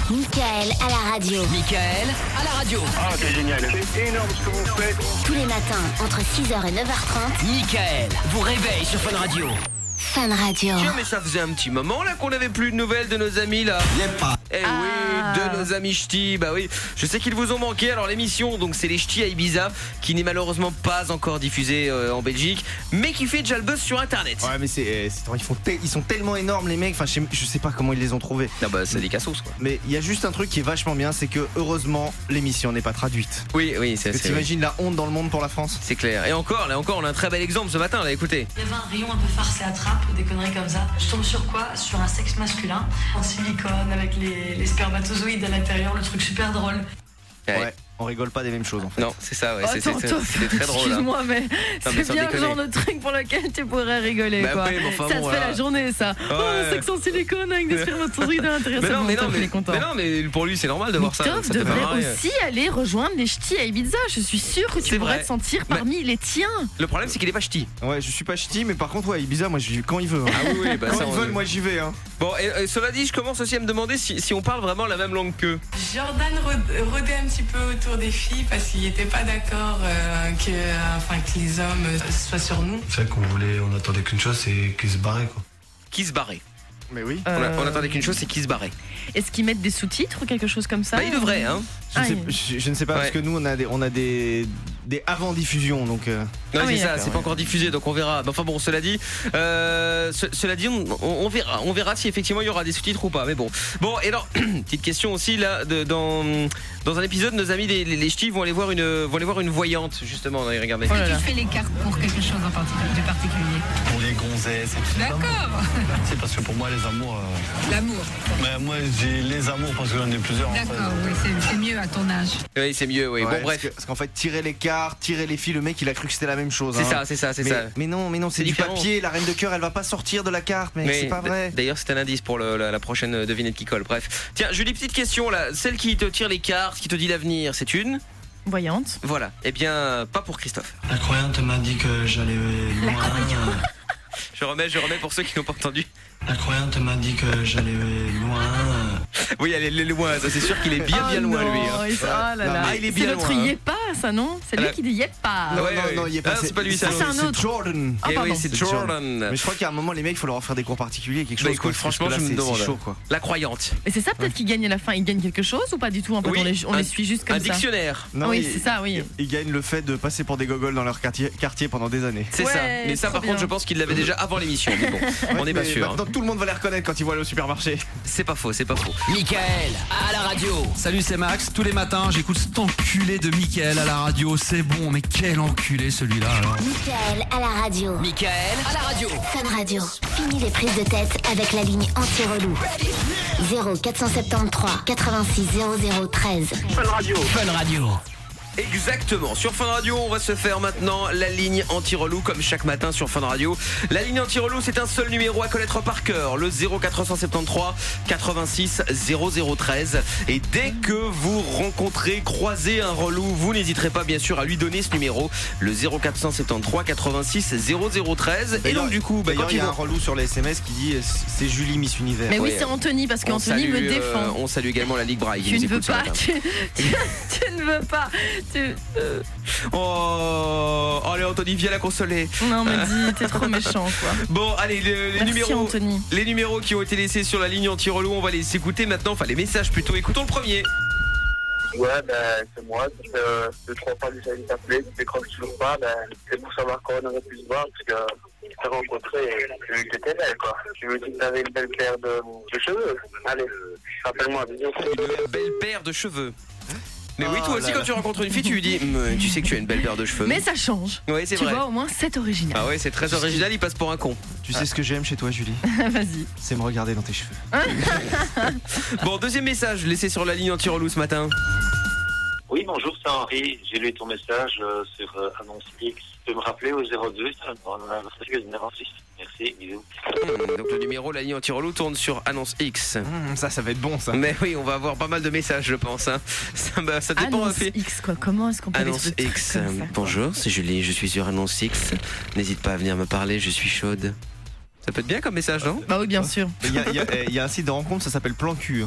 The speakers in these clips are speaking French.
Michael à la radio. Michael à la radio. Ah, c'est génial. C'est énorme ce que vous faites. Tous les matins, entre 6h et 9h30. Michael vous réveille sur Fun Radio. Fun Radio. Tiens, mais ça faisait un petit moment là qu'on n'avait plus de nouvelles de nos amis là. Eh oui, de nos amis ch'tis. Bah oui, je sais qu'ils vous ont manqué. Alors l'émission, donc c'est les ch'tis à Ibiza, qui n'est malheureusement pas encore diffusée en Belgique, mais qui fait déjà le buzz sur internet. Ouais, mais ils sont tellement énormes les mecs. Enfin, je sais pas comment ils les ont trouvés. Ah bah c'est des cassos quoi. Mais il y a juste un truc qui est vachement bien, c'est que heureusement l'émission n'est pas traduite. Oui, c'est. T'imagines la honte dans le monde pour la France. C'est clair. Et encore, on a un très bel exemple ce matin. Là, écoutez. Il y avait un rayon un peu farcé à trappe ou des conneries comme ça. Je tombe sur quoi? Sur un sexe masculin en silicone avec les spermatozoïdes à l'intérieur, le truc super drôle. Ouais. On rigole pas des mêmes choses en fait. Non, c'est ça, ouais. C'est très drôle. Excuse-moi, mais mais c'est bien le genre de truc pour lequel tu pourrais rigoler. Bah quoi. oui, enfin, ça bon, te fait là. la journée, ça. Ouais. Oh, sexe en silicone avec des spermatozoïdes à l'intérieur. Mais pour lui, c'est normal de voir ça. Christophe Ça te fait devrait marrer. aussi aller rejoindre les ch'tis à Ibiza. Je suis sûre que tu pourrais vrai. te sentir parmi les tiens. Le problème, c'est qu'il est pas ch'ti. Ouais, je suis pas ch'ti, mais par contre, ouais, Ibiza, moi, quand il veut. Hein. Ah oui, bah quand ça, ils veulent, moi, j'y vais. Hein. Bon, et cela dit, je commence aussi à me demander si on parle vraiment la même langue qu'eux. Jordan rôdait un petit peu autour des filles parce qu'il n'était pas d'accord que les hommes soient sur nous. C'est vrai on attendait qu'une chose, c'est qu'ils se barraient quoi. Qui se barrait. Mais oui. On attendait qu'une chose, c'est qui se barrait. Est-ce qu'ils mettent des sous-titres ou quelque chose comme ça? Bah, il devrait, hein. Je ne sais pas parce que nous on a des avant-diffusions donc. Ouais, c'est ça, c'est pas encore diffusé donc on verra. Enfin bon, cela dit, on verra si effectivement il y aura des sous-titres ou pas. Mais bon, et alors petite question aussi là, dans un épisode, nos amis les ch'tis vont aller voir une voyante justement. Regardez. Tu fais les cartes pour quelque chose en particulier. Pour les gonzesses et tout ça. D'accord. C'est parce que pour moi les amours. L'amour. Mais moi j'ai les amours parce que j'en ai plusieurs. D'accord, oui, c'est mieux à ton âge. Oui, c'est mieux, oui. Ouais, bon, bref. Parce qu'en fait, tirer les cartes, tirer les filles, le mec il a cru que c'était la même chose. C'est ça. Mais non, c'est du différent. papier. La reine de cœur, elle va pas sortir de la carte, mais c'est pas vrai. D'ailleurs, c'est un indice pour la prochaine devinette qui colle. Bref. Tiens, Julie, petite question là. Celle qui te tire les cartes, qui te dit l'avenir, c'est une Voyante. Voilà. Eh bien, pas pour Christophe. La croyante m'a dit que j'allais loin. Je remets pour ceux qui n'ont pas entendu. La croyante m'a dit que j'allais loin. Oui, elle est loin, ça c'est sûr qu'il est bien loin lui. Hein. Oh là là. Ah, il est bien c'est notre loin. Yepa, ça non? C'est lui qui dit Yepa. Non, il est pas. C'est pas lui, ça. c'est un autre. C'est Jordan. Ah, pardon. Oui, c'est Jordan. Mais je crois qu'à un moment les mecs il faut leur faire des cours particuliers, quelque chose. Bah, écoute, franchement, parce que je là, me demande. c'est chaud quoi. La croyante. Et c'est ça peut-être qu'il gagne à la fin. Il gagne quelque chose ou pas du tout? En fait, Oui, on les suit juste comme un ça. dictionnaire. Non, Oui, c'est ça, oui. Ils gagnent le fait de passer pour des gogoles dans leur quartier pendant des années. C'est Ouais, ça. Mais ça, trop par contre, bien. je pense qu'il l'avait déjà avant l'émission. Mais bon, on n'est pas Mais sûr. maintenant, tout le monde va les reconnaître quand ils vont aller au supermarché. C'est pas faux. Michael à la radio. Salut, c'est Max. Tous les matins, j'écoute cet enculé de Michael à la radio. C'est bon, mais quel enculé celui-là alors. Michael à la radio. Michael à la radio. Fun Radio. Fini les prises de tête avec la ligne anti-relou. 0473 86 00 13. Fun Radio. Exactement. Sur Fun Radio, on va se faire maintenant la ligne anti-relou comme chaque matin sur Fun Radio. La ligne anti-relou, c'est un seul numéro à connaître par cœur, le 0473 86 0013. Et dès que vous croisez un relou, vous n'hésiterez pas bien sûr à lui donner ce numéro, le 0473 86 0013. Et donc du coup, d'ailleurs, il y a un relou sur les SMS qui dit c'est Julie Miss Univers. Mais oui, c'est Anthony parce qu'Anthony me défend. On salue également la Ligue Braille. Tu ne veux pas, tu ne veux pas. Oh, allez Anthony, viens la consoler. Non mais dis, t'es trop méchant quoi. Bon, allez, Merci, Anthony. les numéros qui ont été laissés sur la ligne anti-relou, on va les écouter maintenant, enfin les messages plutôt. Écoutons le premier. Ouais, c'est moi, ça fait 2-3 fois que j'allais t'appeler, tu décroches toujours pas, c'est pour savoir quand on aurait pu se voir, parce que je t'ai rencontré et j'ai vu que t'étais belle, quoi. Tu me dis que t'avais une belle paire de cheveux. Allez, rappelle-moi, viens. Une belle paire de cheveux. Mais oui, toi aussi, là quand là. tu rencontres une fille, tu lui dis tu sais que tu as une belle paire de cheveux. Mais ça change. Oui, c'est Tu vrai. vois, au moins c'est original. Ah ouais, c'est très original, il passe pour un con. Tu sais ce que j'aime chez toi, Julie? Vas-y. C'est me regarder dans tes cheveux. Bon, deuxième message laissé sur la ligne anti-relou ce matin. Oui, bonjour, c'est Henri. J'ai lu ton message sur Annonce X. Tu peux me rappeler au 02 06. Merci, bisous. Donc le numéro, la ligne anti-relou tourne sur Annonce X. Ça va être bon ça. Mais oui, on va avoir pas mal de messages, je pense. Hein. Ça dépend. Annonce X quoi. Comment est-ce qu'on peut aller Annonce sur des trucs X. comme ça, quoi. Bonjour, c'est Julie, je suis sur Annonce X. N'hésite pas à venir me parler, je suis chaude. Ça peut être bien comme message, non? Bah oui, bien sûr. Il y a un site de rencontre, ça s'appelle Plan Cul.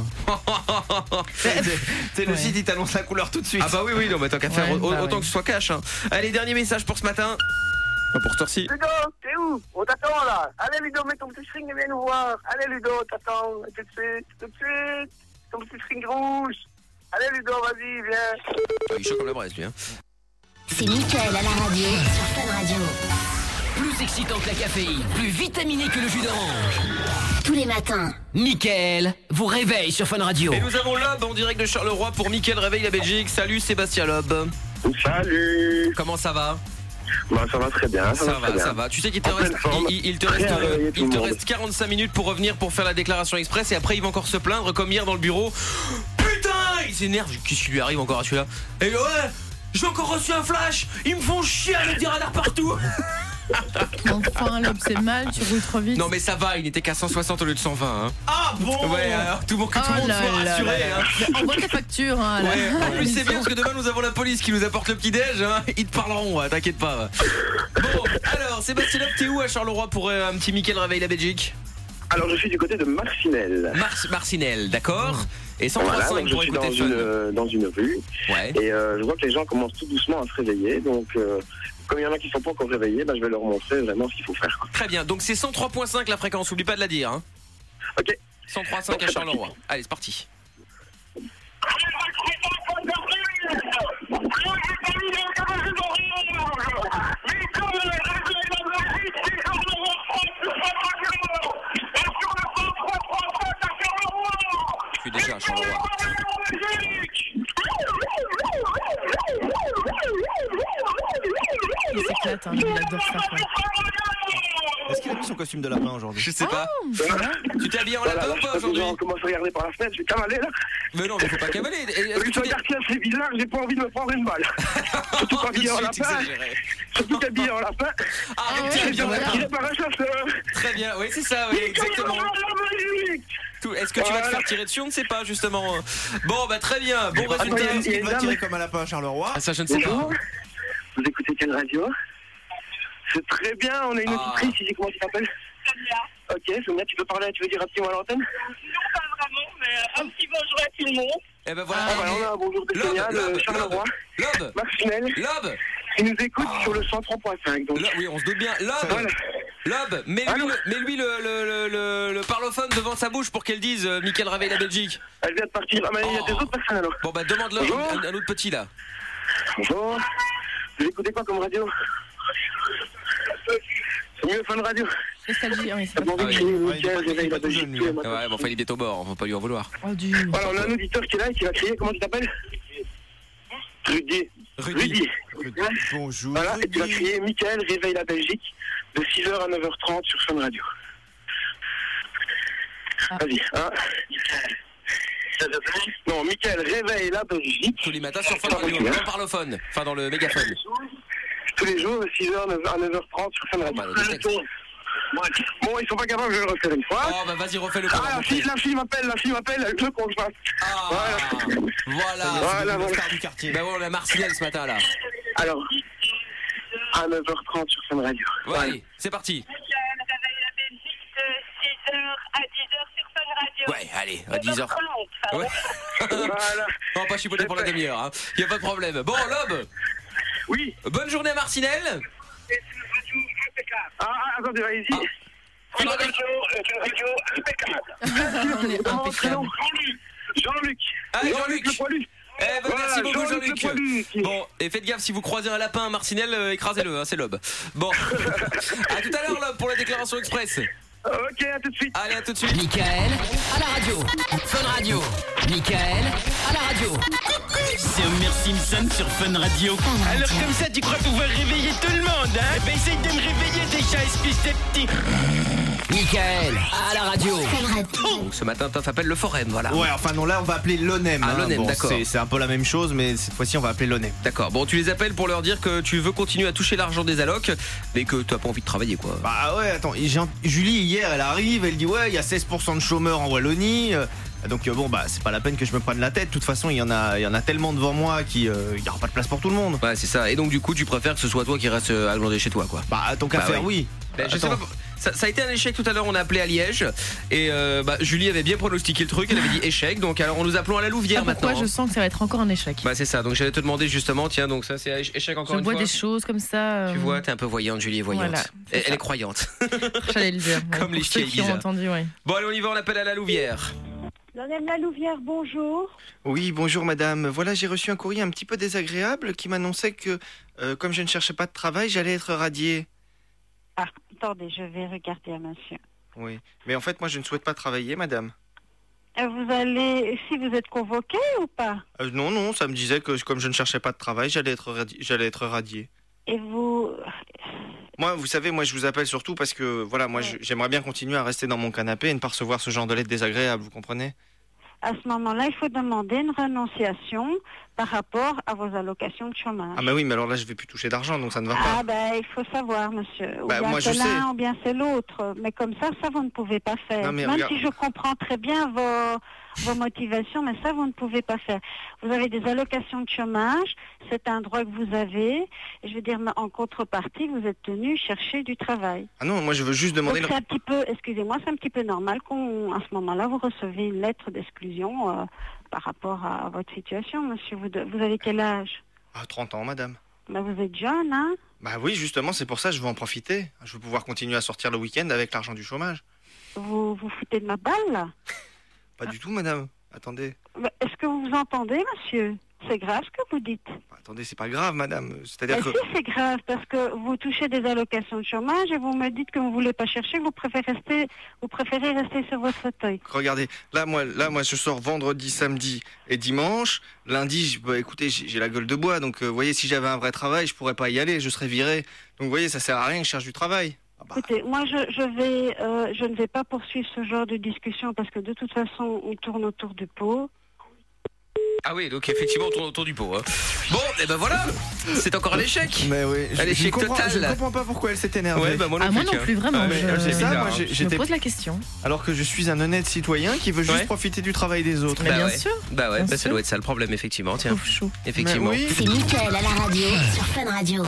C'est le site, il t'annonce la couleur tout de suite. Ah bah oui, non, mais tant qu'à faire, Ouais, autant que ce soit cash. Hein. Allez, dernier message pour ce matin. Pour ce tour-ci. Ludo, t'es où? On t'attend là. Allez Ludo, mets ton petit string et viens nous voir. Allez Ludo, t'attends tout de suite. Ton petit string rouge. Allez Ludo, vas-y, viens. Il est chaud comme la braise, lui. Hein. C'est Mickaël à la radio sur Fun Radio. Plus excitant que la caféine, plus vitaminé que le jus d'orange. Tous les matins. Mickaël vous réveille sur Fun Radio. Et nous avons Lob en direct de Charleroi pour Mickaël réveille la Belgique. Salut Sébastien Lob. Salut. Comment ça va? Bah ça va très bien. Ça va. Tu sais qu'il te reste, il te reste 45 minutes pour revenir pour faire la déclaration express et après il va encore se plaindre comme hier dans le bureau. Putain, il s'énerve. Qu'est-ce qui lui arrive encore à celui-là? Et ouais, j'ai encore reçu un flash. Ils me font chier avec des radars partout. Enfin, Lob, c'est mal, tu roules trop vite. Non mais ça va, il n'était qu'à 160 au lieu de 120 hein. Ah bon? Ouais, alors que tout le monde soit rassuré hein. Envoie tes factures hein, là. Ouais, en plus c'est bien parce que demain nous avons la police qui nous apporte le petit déj hein. Ils te parleront, hein, t'inquiète pas. Bon, alors Sébastien Lob, t'es où à Charleroi pour un petit Mickaël réveille la Belgique? Alors je suis du côté de Marcinelle. Marcinelle, d'accord. Et 103.5 voilà, pour je suis écouter dans une rue. Ouais. Et je vois que les gens commencent tout doucement à se réveiller. Donc comme il y en a qui ne sont pas encore réveillés, bah, je vais leur montrer vraiment ce qu'il faut faire. Très bien, donc c'est 103.5 la fréquence, oublie pas de la dire hein. Ok. 103.5 à Charleroi. Allez, c'est parti. Je suis déjà à Charleroi. Il s'éclate, hein, il adore ça. Quoi. Est-ce qu'il a mis son costume de lapin aujourd'hui? Je sais pas. Tu t'es habillé en Voilà, lapin ou pas aujourd'hui? On commence à regarder par la fenêtre, je vais cavaler là. Mais non, mais faut pas cavaler. Est-ce que Je tu regarde tiens, c'est bizarre, j'ai pas envie de me prendre une balle. Surtout pas habillé en lapin. Surtout qu'habillé en lapin. Arrête, tiré par un chasseur. Très bien, oui, c'est ça, oui, exactement. Est-ce que tu vas te faire tirer dessus? On ne sait pas, justement. Bon, bah très bien, bon résultat. Est-ce qu'il va tirer comme un lapin à Charleroi? Ah, ça, je ne sais pas. Vous écoutez quelle radio? C'est très bien, on a une auditrice ici, comment tu t'appelles? Sonia. Ok, Sonia, tu veux dire un petit mot à l'antenne? Non, pas vraiment, mais un petit bonjour à tout le monde. Eh ben voilà. On a un bonjour de Sonia, de Charleroi. Lob. Marcinelle. Lob. Il nous écoute sur le 103.5. Donc. Oui, on se doute bien. Lob. Lob, mets-lui le parlophone devant sa bouche pour qu'elle dise Mickaël réveille la Belgique. Elle vient de partir. Ah, mais il y a des autres personnes alors. Bon, bah demande-leur un autre petit là. Bonjour. Vous écoutez quoi comme radio? C'est mieux Fun Radio. Nostalgie, oui, c'est bon. Ouais, bon, enfin, il est au bord, on va pas lui en vouloir. Voilà, on a un auditeur qui est là et qui va crier. Comment tu t'appelles? Rudy. Bonjour. Voilà, et tu vas crier Mickaël réveille la Belgique de 6h à 9h30 sur Fun Radio. Vas-y, hein. Non, Mickaël réveille la Belgique. Tous les matins sur Fun Radio, dans le parlophone, enfin dans le mégaphone. Tous les jours de 6h à 9h30 sur Fun Radio. Bon, ils sont pas capables, je vais le refaire une fois. Oh bah vas-y, refais-le. Ah, la fille m'appelle, elle veut qu'on se fasse. Ah, voilà. Du quartier. Bah ouais, on a Marcinelle ce matin là. Alors, à 9h30 sur Fun Radio. Ouais, allez, c'est parti. Ouais, allez, à 10h. Ouais. Voilà. Non, pas chipoter pour la demi-heure, hein. Y a pas de problème. Bon, Lob. Oui. Bonne journée à Marcinelle. Ah, attendez, allez-y. Une radio impeccable. On est impeccable. Jean-Luc. Allez, Jean-Luc. Le poilu. Eh ben, Voilà, merci beaucoup Jean-Luc. Jean-Luc. Bon, et faites gaffe, si vous croisez un lapin à Marcinelle, écrasez-le, hein, c'est Lob. Bon, à tout à l'heure Lob pour la déclaration express. Ok, à tout de suite. Allez, à tout de suite. Mickaël à la radio. Fun Radio. Mickaël à la radio. C'est Homer Simpson sur Fun Radio. Alors comme ça, tu crois pouvoir réveiller tout le monde, hein? Ben essaye de me réveiller déjà, espèce de petit. Mickaël à la radio. Donc ce matin, Toff appelle le Forum, voilà. Ouais, enfin non, là on va appeler l'ONEM. Ah, l'ONEM, bon, d'accord. C'est un peu la même chose, mais cette fois-ci on va appeler l'ONEM. D'accord, bon tu les appelles pour leur dire que tu veux continuer à toucher l'argent des allocs, mais que tu n'as pas envie de travailler quoi. Bah ouais, attends, Julie hier elle arrive, elle dit ouais, il y a 16% de chômeurs en Wallonie. Donc bon bah c'est pas la peine que je me prenne la tête. De toute façon il y en a tellement devant moi qu'il y aura pas de place pour tout le monde. Ouais c'est ça. Et donc du coup tu préfères que ce soit toi qui reste à glander chez toi quoi. Bah tant qu'à faire oui. oui. Ben, je sais pas. Ça a été un échec tout à l'heure, on a appelé à Liège et Julie avait bien pronostiqué le truc, elle avait dit échec, donc alors on nous appelons à la Louvière maintenant. Pourquoi je sens que ça va être encore un échec. Bah c'est ça, donc j'allais te demander justement, tiens, donc ça c'est échec encore une fois. Je vois des choses comme ça. Tu vois, t'es un peu voyante, Julie est voyante. Voilà, elle est croyante. J'allais le dire. Comme les chiens qui ont entendu, ouais. Bon allez, on y va, on appelle à la Louvière. Madame la Louvière, bonjour. Oui, bonjour madame. Voilà, j'ai reçu un courrier un petit peu désagréable qui m'annonçait que, comme je ne cherchais pas de travail, j'allais être radié. Ah, attendez, je vais regarder, monsieur. Oui, mais en fait, moi, je ne souhaite pas travailler, madame. Vous allez, si vous êtes convoqué ou pas? Non, ça me disait que comme je ne cherchais pas de travail, j'allais être radié. Et vous... Moi, vous savez, moi, je vous appelle surtout parce que, voilà, moi, j'aimerais bien continuer à rester dans mon canapé et ne pas recevoir ce genre de lettres désagréables, vous comprenez? À ce moment-là, il faut demander une renonciation par rapport à vos allocations de chômage. Ah bah oui, mais alors là, je vais plus toucher d'argent, donc ça ne va pas. Ah bah, il faut savoir, monsieur. Ou bien moi, c'est je sais. l'un, ou bien c'est l'autre. Mais comme ça, vous ne pouvez pas faire. Non, mais Même regarde... si je comprends très bien vos motivations, mais ça, vous ne pouvez pas faire. Vous avez des allocations de chômage, c'est un droit que vous avez. Et je veux dire, en contrepartie, vous êtes tenu chercher du travail. Ah non, moi, je veux juste demander... Donc, c'est un petit peu, excusez-moi, c'est un petit peu normal qu'à ce moment-là, vous recevez une lettre d'exclusion par rapport à votre situation, monsieur. Vous avez quel âge? 30 ans, madame. Bah, vous êtes jeune, hein? Bah oui, justement, c'est pour ça que je veux en profiter. Je veux pouvoir continuer à sortir le week-end avec l'argent du chômage. Vous foutez de ma balle, là? Pas du tout, madame. Attendez. Bah, est-ce que vous entendez, monsieur? C'est grave ce que vous dites. Bah, attendez, c'est pas grave, madame. C'est-à-dire que... Si, c'est grave, parce que vous touchez des allocations de chômage et vous me dites que vous voulez pas chercher, vous préférez rester sur votre fauteuil. Regardez, là, moi, je sors vendredi, samedi et dimanche. Lundi, écoutez, j'ai la gueule de bois, donc, vous voyez, si j'avais un vrai travail, je pourrais pas y aller, je serais viré. Donc, vous voyez, ça sert à rien que je cherche du travail. Écoutez, moi, je ne vais pas poursuivre ce genre de discussion parce que de toute façon, on tourne autour du pot. Ah oui, donc effectivement, on tourne autour du pot. Hein. Bon, et ben voilà, c'est encore un échec. Mais oui, un échec total. Je comprends pas pourquoi elle s'est énervée. Ouais, bah moi non plus, vraiment. Je me pose la question. Alors que je suis un honnête citoyen qui veut juste profiter du travail des autres. Mais bien sûr. Bah ouais, ça doit être ça le problème, effectivement. Tiens. Chou. Effectivement. C'est Mickaël à la radio sur Fun Radio.